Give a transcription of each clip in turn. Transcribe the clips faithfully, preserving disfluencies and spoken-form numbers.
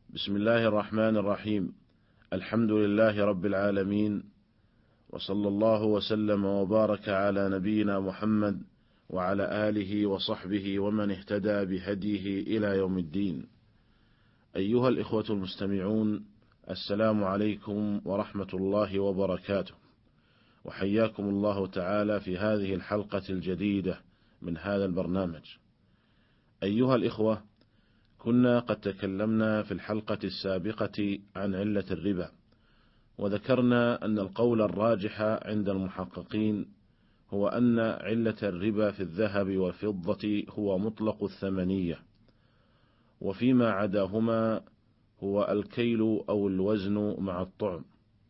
بسم الله الرحمن الرحيم. الحمد لله رب العالمين، وصلى الله وسلم وبارك على نبينا محمد وعلى آله وصحبه ومن اهتدى بهديه إلى يوم الدين. أيها الإخوة المستمعون، السلام عليكم ورحمة الله وبركاته، وحياكم الله تعالى في هذه الحلقة الجديدة من هذا البرنامج. أيها الإخوة، كنا قد تكلمنا في الحلقة السابقة عن علة الربا، وذكرنا أن القول الراجح عند المحققين هو أن علة الربا في الذهب والفضة هو مطلق الثمنية، وفيما عداهما هو الكيل أو الوزن مع الطعم.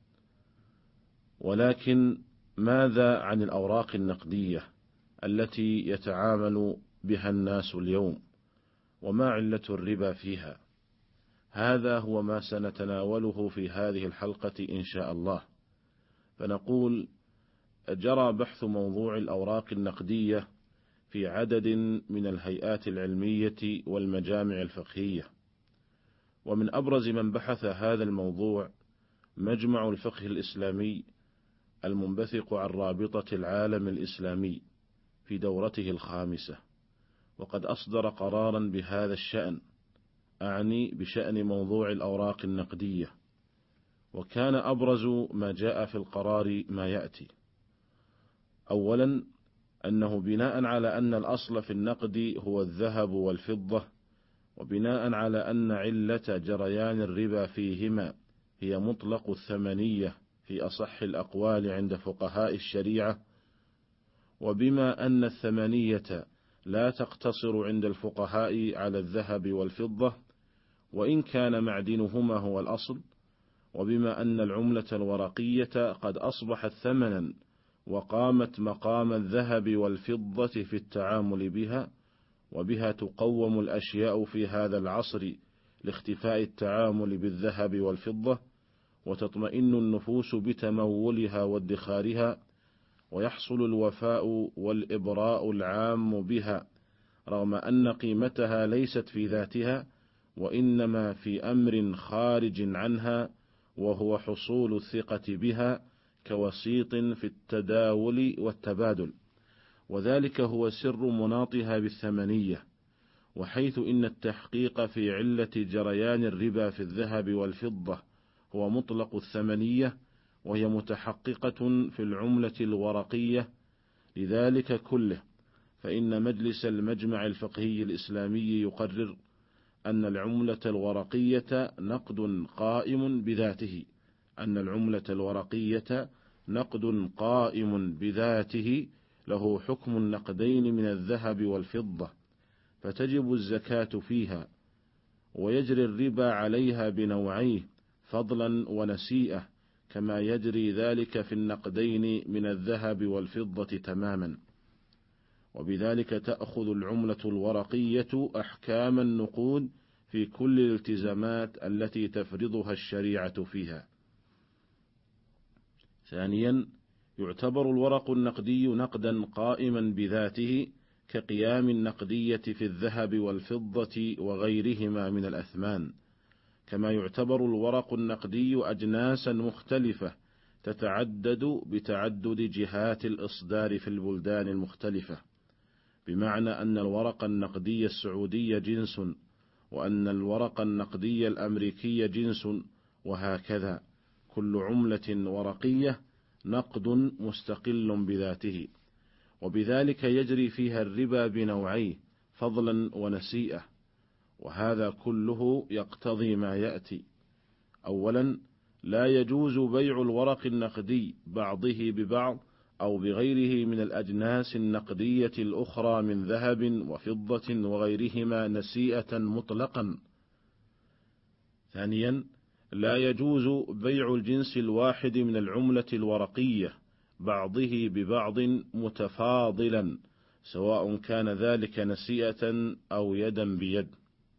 ولكن ماذا عن الأوراق النقدية التي يتعامل بها الناس اليوم، وما علة الربا فيها؟ هذا هو ما سنتناوله في هذه الحلقة إن شاء الله. فنقول: جرى بحث موضوع الأوراق النقدية في عدد من الهيئات العلمية والمجامع الفقهية، ومن أبرز من بحث هذا الموضوع مجمع الفقه الإسلامي المنبثق عن رابطة العالم الإسلامي في دورته الخامسة، وقد أصدر قرارا بهذا الشأن، أعني بشأن موضوع الأوراق النقدية. وكان أبرز ما جاء في القرار ما يأتي: أولا، أنه بناء على أن الأصل في النقد هو الذهب والفضة، وبناء على أن علة جريان الربا فيهما هي مطلق الثمنية في أصح الأقوال عند فقهاء الشريعة، وبما أن الثمنية لا تقتصر عند الفقهاء على الذهب والفضة وإن كان معدنهما هو الأصل، وبما أن العملة الورقية قد أصبحت ثمنا وقامت مقام الذهب والفضة في التعامل بها، وبها تقوم الأشياء في هذا العصر لاختفاء التعامل بالذهب والفضة، وتطمئن النفوس بتمولها وادخارها، ويحصل الوفاء والإبراء العام بها، رغم أن قيمتها ليست في ذاتها وإنما في أمر خارج عنها، وهو حصول الثقة بها كوسيط في التداول والتبادل، وذلك هو سر مناطها بالثمنية. وحيث إن التحقيق في علة جريان الربا في الذهب والفضة هو مطلق الثمنية، وهي متحققة في العملة الورقية، لذلك كله فإن مجلس المجمع الفقهي الإسلامي يقرر أن العملة الورقية نقد قائم بذاته أن العملة الورقية نقد قائم بذاته له حكم النقدين من الذهب والفضة، فتجب الزكاة فيها، ويجري الربا عليها بنوعيه فضلا ونسيئة، كما يجري ذلك في النقدين من الذهب والفضة تماما. وبذلك تأخذ العملة الورقية أحكام النقود في كل الالتزامات التي تفرضها الشريعة فيها. ثانيا، يعتبر الورق النقدي نقدا قائما بذاته كقيام النقدية في الذهب والفضة وغيرهما من الأثمان، كما يعتبر الورق النقدي أجناسا مختلفة تتعدد بتعدد جهات الإصدار في البلدان المختلفة، بمعنى أن الورق النقدي السعودي جنس، وأن الورق النقدي الأمريكي جنس، وهكذا كل عملة ورقية نقد مستقل بذاته، وبذلك يجري فيها الربا بنوعيه فضلا ونسيئة. وهذا كله يقتضي ما يأتي: أولا، لا يجوز بيع الورق النقدي بعضه ببعض أو بغيره من الأجناس النقدية الأخرى من ذهب وفضة وغيرهما نسيئة مطلقا. ثانيا، لا يجوز بيع الجنس الواحد من العملة الورقية بعضه ببعض متفاضلا، سواء كان ذلك نسيئة أو يدا بيد.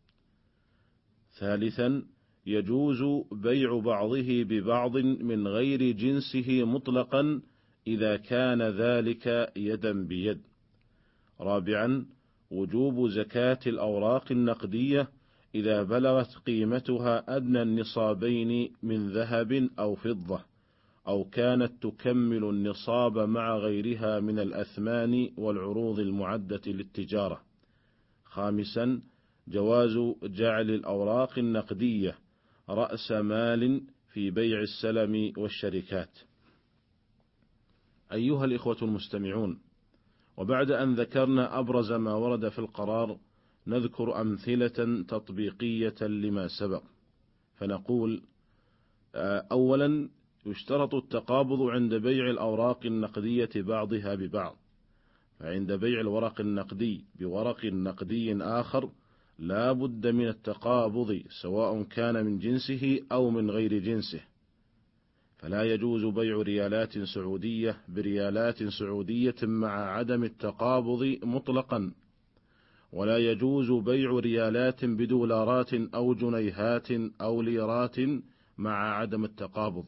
ثالثا، يجوز بيع بعضه ببعض من غير جنسه مطلقا إذا كان ذلك يدا بيد. رابعا، وجوب زكاة الأوراق النقدية إذا بلغت قيمتها أدنى النصابين من ذهب أو فضة، أو كانت تكمل النصاب مع غيرها من الأثمان والعروض المعدة للتجارة. خامسا، جواز جعل الأوراق النقدية رأس مال في بيع السلم والشركات. أيها الإخوة المستمعون، وبعد أن ذكرنا أبرز ما ورد في القرار، نذكر أمثلة تطبيقية لما سبق. فنقول: أولا، يشترط التقابض عند بيع الأوراق النقدية بعضها ببعض، فعند بيع الورق النقدي بورق نقدي آخر لا بد من التقابض، سواء كان من جنسه أو من غير جنسه. فلا يجوز بيع ريالات سعودية بريالات سعودية مع عدم التقابض مطلقا، ولا يجوز بيع ريالات بدولارات أو جنيهات أو ليرات مع عدم التقابض.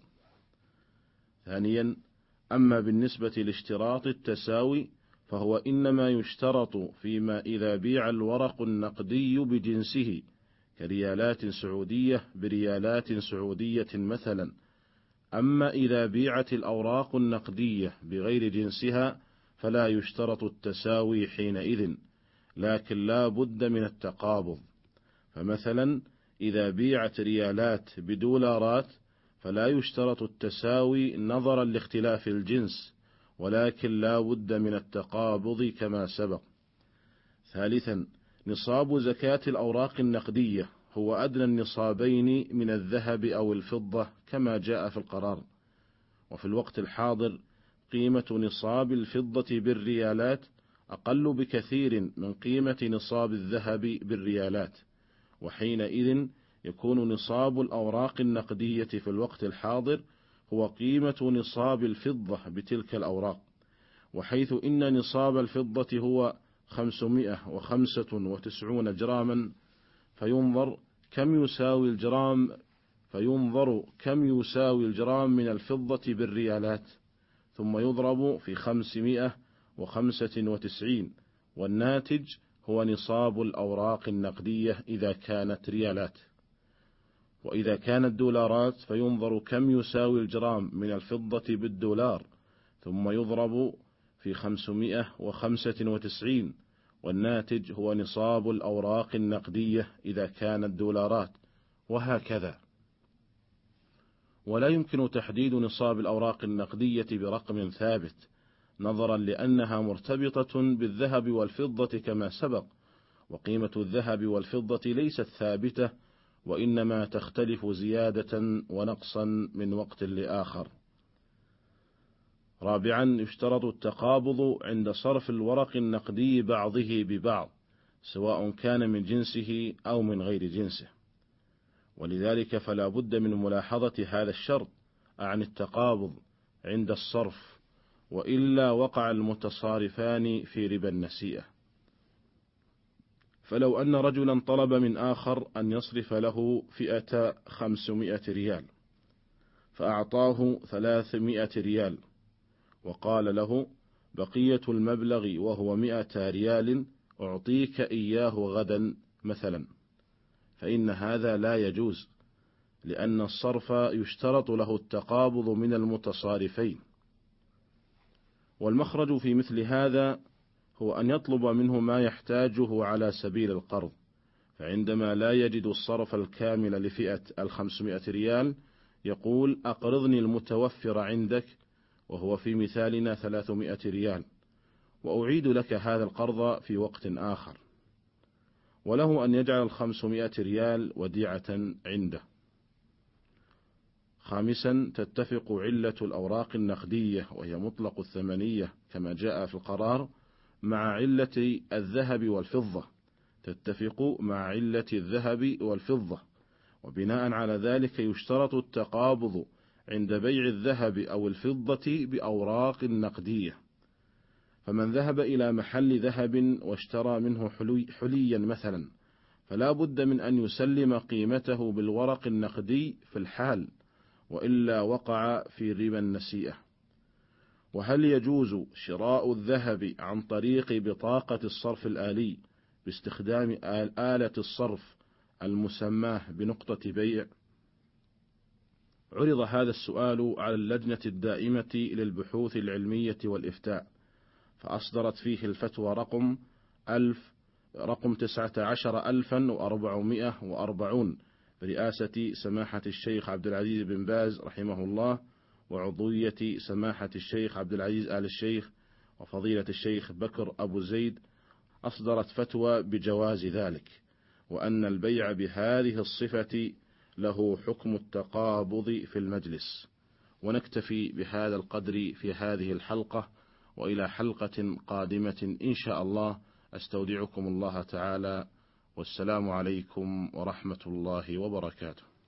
ثانيا، أما بالنسبة لاشتراط التساوي فهو إنما يشترط فيما إذا بيع الورق النقدي بجنسه كريالات سعودية بريالات سعودية مثلا. أما إذا بيعت الأوراق النقدية بغير جنسها فلا يشترط التساوي حينئذ، لكن لا بد من التقابض. فمثلا إذا بيعت ريالات بدولارات فلا يشترط التساوي نظرا لاختلاف الجنس، ولكن لا بد من التقابض كما سبق. ثالثا، نصاب زكاة الأوراق النقدية هو أدنى النصابين من الذهب أو الفضة كما جاء في القرار. وفي الوقت الحاضر قيمة نصاب الفضة بالريالات أقل بكثير من قيمة نصاب الذهب بالريالات، وحينئذ يكون نصاب الأوراق النقدية في الوقت الحاضر هو قيمة نصاب الفضة بتلك الأوراق، وحيث إن نصاب الفضة هو خمسمائة وخمسة وتسعون جراما، فينظر كم يساوي الجرام فينظر كم يساوي الجرام من الفضة بالريالات، ثم يضرب في خمسمائة وخمسة وتسعين، والناتج هو نصاب الأوراق النقدية إذا كانت ريالات. وإذا كانت دولارات فينظر كم يساوي الجرام من الفضة بالدولار، ثم يضرب في خمسمائة وخمسة وتسعين، والناتج هو نصاب الأوراق النقدية إذا كانت دولارات، وهكذا. ولا يمكن تحديد نصاب الأوراق النقدية برقم ثابت، نظرا لأنها مرتبطة بالذهب والفضة كما سبق، وقيمة الذهب والفضة ليست ثابتة، وإنما تختلف زيادة ونقصا من وقت لآخر. رابعا، يشترط التقابض عند صرف الورق النقدي بعضه ببعض، سواء كان من جنسه أو من غير جنسه، ولذلك فلا بد من ملاحظة هذا الشرط عن التقابض عند الصرف، وإلا وقع المتصارفان في ربا النسيئة. فلو أن رجلا طلب من آخر أن يصرف له فئة خمسمائة ريال، فأعطاه ثلاثمائة ريال، وقال له: بقية المبلغ وهو مائة ريال أعطيك إياه غدا مثلا، فإن هذا لا يجوز، لأن الصرف يشترط له التقابض من المتصارفين. والمخرج في مثل هذا هو أن يطلب منه ما يحتاجه على سبيل القرض، فعندما لا يجد الصرف الكامل لفئة الخمسمائة ريال يقول: أقرضني المتوفر عندك، وهو في مثالنا ثلاثمائة ريال، وأعيد لك هذا القرض في وقت آخر. وله أن يجعل الخمسمائة ريال وديعة عنده. خامسا، تتفق علة الأوراق النقدية وهي مطلق الثمنية كما جاء في القرار مع علة الذهب والفضة، تتفق مع علة الذهب والفضة، وبناء على ذلك يشترط التقابض عند بيع الذهب أو الفضة بأوراق نقدية. فمن ذهب إلى محل ذهب واشترى منه حلي حليا مثلا، فلا بد من أن يسلم قيمته بالورق النقدي في الحال، وإلا وقع في ربا النسيئة. وهل يجوز شراء الذهب عن طريق بطاقة الصرف الآلي باستخدام آلة الصرف المسماه بنقطة بيع؟ عرض هذا السؤال على اللجنة الدائمة للبحوث العلمية والإفتاء، فأصدرت فيه الفتوى رقم ألف رقم تسعة عشر ألفا وأربعمائة وأربعون برئاسة سماحة الشيخ عبد العزيز بن باز رحمه الله، وعضوية سماحة الشيخ عبد العزيز آل الشيخ وفضيلة الشيخ بكر أبو زيد. أصدرت فتوى بجواز ذلك، وأن البيع بهذه الصفة له حكم التقابض في المجلس. ونكتفي بهذا القدر في هذه الحلقة، وإلى حلقة قادمة إن شاء الله أستودعكم الله تعالى، والسلام عليكم ورحمة الله وبركاته.